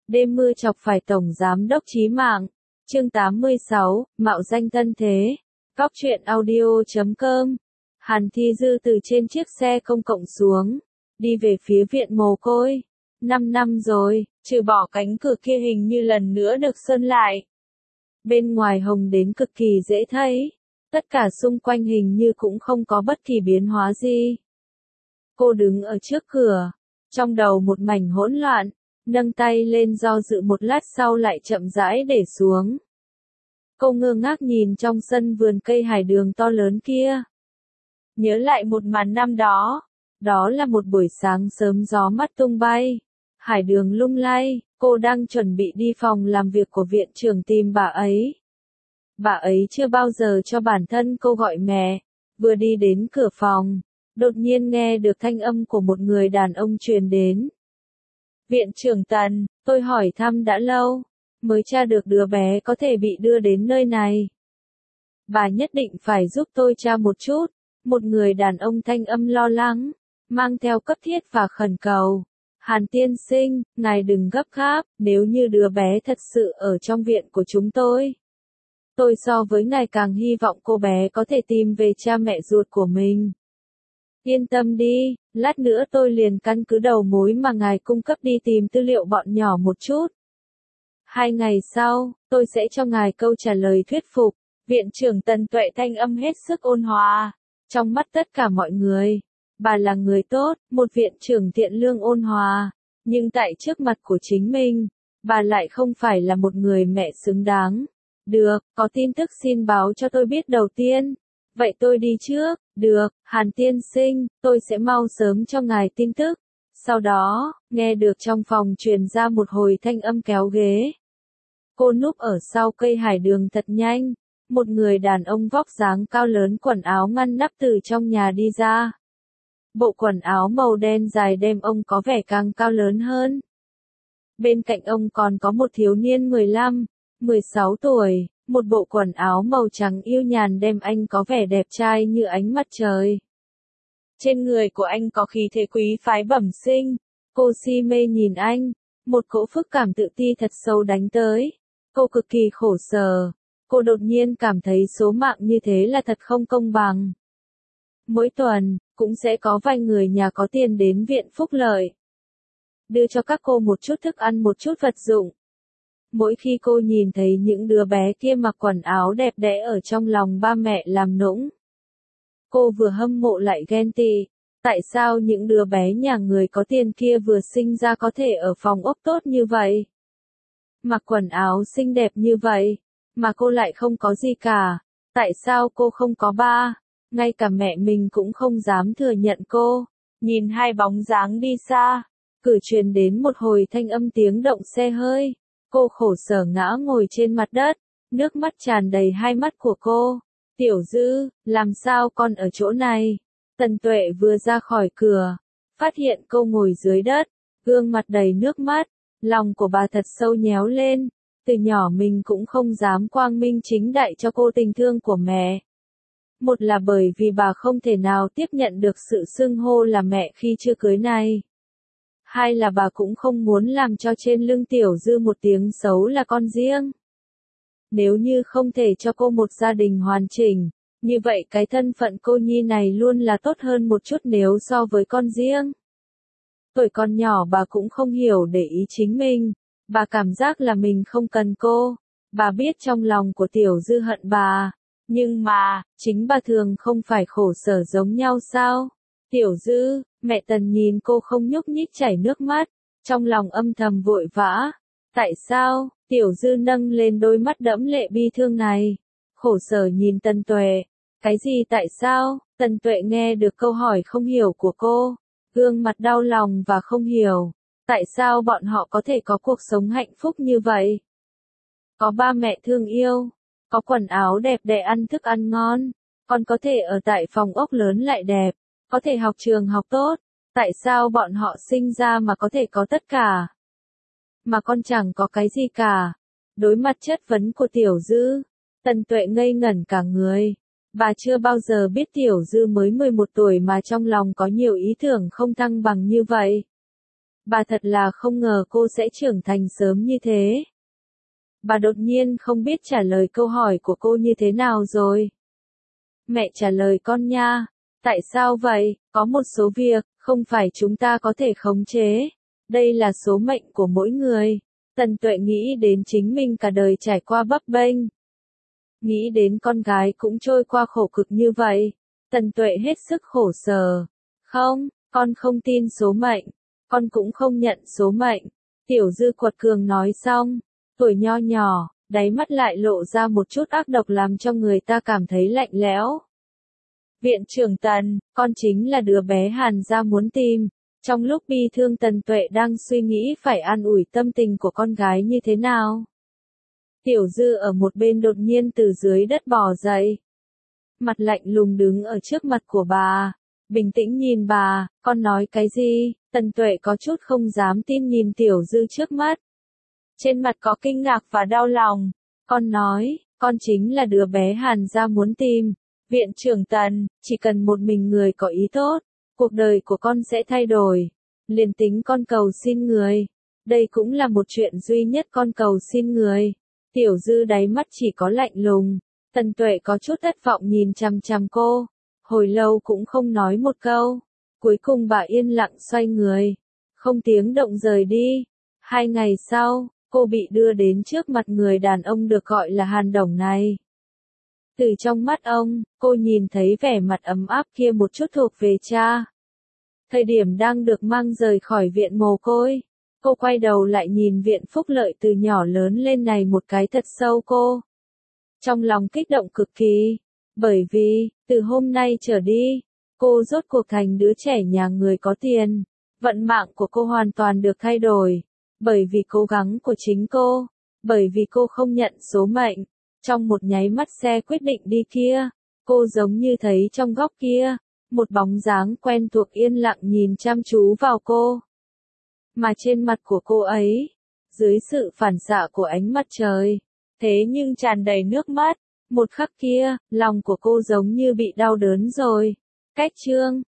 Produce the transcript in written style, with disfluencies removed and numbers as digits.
Đêm mưa chọc phải Tổng Giám đốc chí mạng. Chương 86, mạo danh tân thế. Góc truyện audio.com. Hàn Thi Dư từ trên chiếc xe công cộng xuống, đi về phía viện mồ côi. 5 năm rồi, trừ bỏ cánh cửa kia hình như lần nữa được sơn lại. Bên ngoài hồng đến cực kỳ dễ thấy. Tất cả xung quanh hình như cũng không có bất kỳ biến hóa gì. Cô đứng ở trước cửa, trong đầu một mảnh hỗn loạn, nâng tay lên do dự một lát sau lại chậm rãi để xuống. Cô ngơ ngác nhìn trong sân vườn cây hải đường to lớn kia. Nhớ lại một màn năm đó, đó là một buổi sáng sớm gió mát tung bay, hải đường lung lay, cô đang chuẩn bị đi phòng làm việc của viện trưởng tìm bà ấy. Bà ấy chưa bao giờ cho bản thân cô gọi mẹ, vừa đi đến cửa phòng, đột nhiên nghe được thanh âm của một người đàn ông truyền đến. Viện trưởng Tần, tôi hỏi thăm đã lâu, mới tra được đứa bé có thể bị đưa đến nơi này. Bà nhất định phải giúp tôi tra một chút, một người đàn ông thanh âm lo lắng, mang theo cấp thiết và khẩn cầu. Hàn tiên sinh, ngài đừng gấp gáp, nếu như đứa bé thật sự ở trong viện của chúng tôi so với ngài càng hy vọng cô bé có thể tìm về cha mẹ ruột của mình. Yên tâm đi, lát nữa tôi liền căn cứ đầu mối mà ngài cung cấp đi tìm tư liệu bọn nhỏ một chút. 2 ngày sau, tôi sẽ cho ngài câu trả lời thuyết phục. Viện trưởng Tần Tuệ thanh âm hết sức ôn hòa. Trong mắt tất cả mọi người, bà là người tốt, một viện trưởng thiện lương ôn hòa. Nhưng tại trước mặt của chính mình, bà lại không phải là một người mẹ xứng đáng. Được, có tin tức xin báo cho tôi biết đầu tiên. Vậy tôi đi trước, được, Hàn tiên sinh, tôi sẽ mau sớm cho ngài tin tức. Sau đó, nghe được trong phòng truyền ra một hồi thanh âm kéo ghế. Cô núp ở sau cây hải đường thật nhanh, một người đàn ông vóc dáng cao lớn quần áo ngăn nắp từ trong nhà đi ra. Bộ quần áo màu đen dài đem ông có vẻ càng cao lớn hơn. Bên cạnh ông còn có một thiếu niên 15, 16 tuổi. Một bộ quần áo màu trắng yêu nhàn đem anh có vẻ đẹp trai như ánh mặt trời. Trên người của anh có khí thế quý phái bẩm sinh. Cô si mê nhìn anh, một cỗ phức cảm tự ti thật sâu đánh tới. Cô cực kỳ khổ sở. Cô đột nhiên cảm thấy số mạng như thế là thật không công bằng. Mỗi tuần, cũng sẽ có vài người nhà có tiền đến viện phúc lợi, đưa cho các cô một chút thức ăn một chút vật dụng. Mỗi khi cô nhìn thấy những đứa bé kia mặc quần áo đẹp đẽ ở trong lòng ba mẹ làm nũng, cô vừa hâm mộ lại ghen tị. Tại sao những đứa bé nhà người có tiền kia vừa sinh ra có thể ở phòng ốc tốt như vậy? Mặc quần áo xinh đẹp như vậy, mà cô lại không có gì cả. Tại sao cô không có ba? Ngay cả mẹ mình cũng không dám thừa nhận cô. Nhìn hai bóng dáng đi xa, cửa truyền đến một hồi thanh âm tiếng động xe hơi. Cô khổ sở ngã ngồi trên mặt đất, nước mắt tràn đầy hai mắt của cô. Tiểu Dư, làm sao con ở chỗ này? Tần Tuệ vừa ra khỏi cửa, phát hiện cô ngồi dưới đất, gương mặt đầy nước mắt, lòng của bà thật sâu nhéo lên. Từ nhỏ mình cũng không dám quang minh chính đại cho cô tình thương của mẹ. Một là bởi vì bà không thể nào tiếp nhận được sự xưng hô là mẹ khi chưa cưới này. Hai là bà cũng không muốn làm cho trên lưng Tiểu Dư một tiếng xấu là con riêng. Nếu như không thể cho cô một gia đình hoàn chỉnh, như vậy cái thân phận cô nhi này luôn là tốt hơn một chút nếu so với con riêng. Tuổi còn nhỏ bà cũng không hiểu để ý chính mình, bà cảm giác là mình không cần cô. Bà biết trong lòng của Tiểu Dư hận bà, nhưng mà, chính bà thường không phải khổ sở giống nhau sao? Tiểu Dư, mẹ Tần nhìn cô không nhúc nhích chảy nước mắt, trong lòng âm thầm vội vã. Tại sao? Tiểu Dư nâng lên đôi mắt đẫm lệ bi thương này, khổ sở nhìn Tần Tuệ. Cái gì tại sao? Tần Tuệ nghe được câu hỏi không hiểu của cô, gương mặt đau lòng và không hiểu. Tại sao bọn họ có thể có cuộc sống hạnh phúc như vậy? Có ba mẹ thương yêu, có quần áo đẹp đẽ ăn thức ăn ngon, còn có thể ở tại phòng ốc lớn lại đẹp, có thể học trường học tốt. Tại sao bọn họ sinh ra mà có thể có tất cả, mà con chẳng có cái gì cả? Đối mặt chất vấn của Tiểu Dư, Tần Tuệ ngây ngẩn cả người. Bà chưa bao giờ biết Tiểu Dư mới 11 tuổi mà trong lòng có nhiều ý tưởng không thăng bằng như vậy. Bà thật là không ngờ cô sẽ trưởng thành sớm như thế. Bà đột nhiên không biết trả lời câu hỏi của cô như thế nào rồi. Mẹ trả lời con nha. Tại sao vậy? Có một số việc, không phải chúng ta có thể khống chế. Đây là số mệnh của mỗi người. Tần Tuệ nghĩ đến chính mình cả đời trải qua bấp bênh. Nghĩ đến con gái cũng trôi qua khổ cực như vậy. Tần Tuệ hết sức khổ sở. Không, con không tin số mệnh. Con cũng không nhận số mệnh. Tiểu Dư quật cường nói xong. Tuổi nho nhỏ, đáy mắt lại lộ ra một chút ác độc làm cho người ta cảm thấy lạnh lẽo. Viện trưởng Tần, con chính là đứa bé Hàn gia muốn tìm. Trong lúc bi thương Tần Tuệ đang suy nghĩ phải an ủi tâm tình của con gái như thế nào. Tiểu Dư ở một bên đột nhiên từ dưới đất bò dậy. Mặt lạnh lùng đứng ở trước mặt của bà. Bình tĩnh nhìn bà, con nói cái gì? Tần Tuệ có chút không dám tin nhìn Tiểu Dư trước mắt. Trên mặt có kinh ngạc và đau lòng. Con nói, con chính là đứa bé Hàn gia muốn tìm. Viện trưởng Tần, chỉ cần một mình người có ý tốt, cuộc đời của con sẽ thay đổi. Liền tính con cầu xin người. Đây cũng là một chuyện duy nhất con cầu xin người. Tiểu Dư đáy mắt chỉ có lạnh lùng. Tần Tuệ có chút thất vọng nhìn chằm chằm cô. Hồi lâu cũng không nói một câu. Cuối cùng bà yên lặng xoay người. Không tiếng động rời đi. 2 ngày sau, cô bị đưa đến trước mặt người đàn ông được gọi là Hàn Đồng này. Từ trong mắt ông, cô nhìn thấy vẻ mặt ấm áp kia một chút thuộc về cha. Thời điểm đang được mang rời khỏi viện mồ côi, cô quay đầu lại nhìn viện phúc lợi từ nhỏ lớn lên này một cái thật sâu cô. Trong lòng kích động cực kỳ, bởi vì, từ hôm nay trở đi, cô rốt cuộc thành đứa trẻ nhà người có tiền. Vận mạng của cô hoàn toàn được thay đổi, bởi vì cố gắng của chính cô, bởi vì cô không nhận số mệnh. Trong một nháy mắt xe quyết định đi kia, cô giống như thấy trong góc kia, một bóng dáng quen thuộc yên lặng nhìn chăm chú vào cô. Mà trên mặt của cô ấy, dưới sự phản xạ của ánh mặt trời, thế nhưng tràn đầy nước mắt. Một khắc kia, lòng của cô giống như bị đau đớn rồi. Cách chương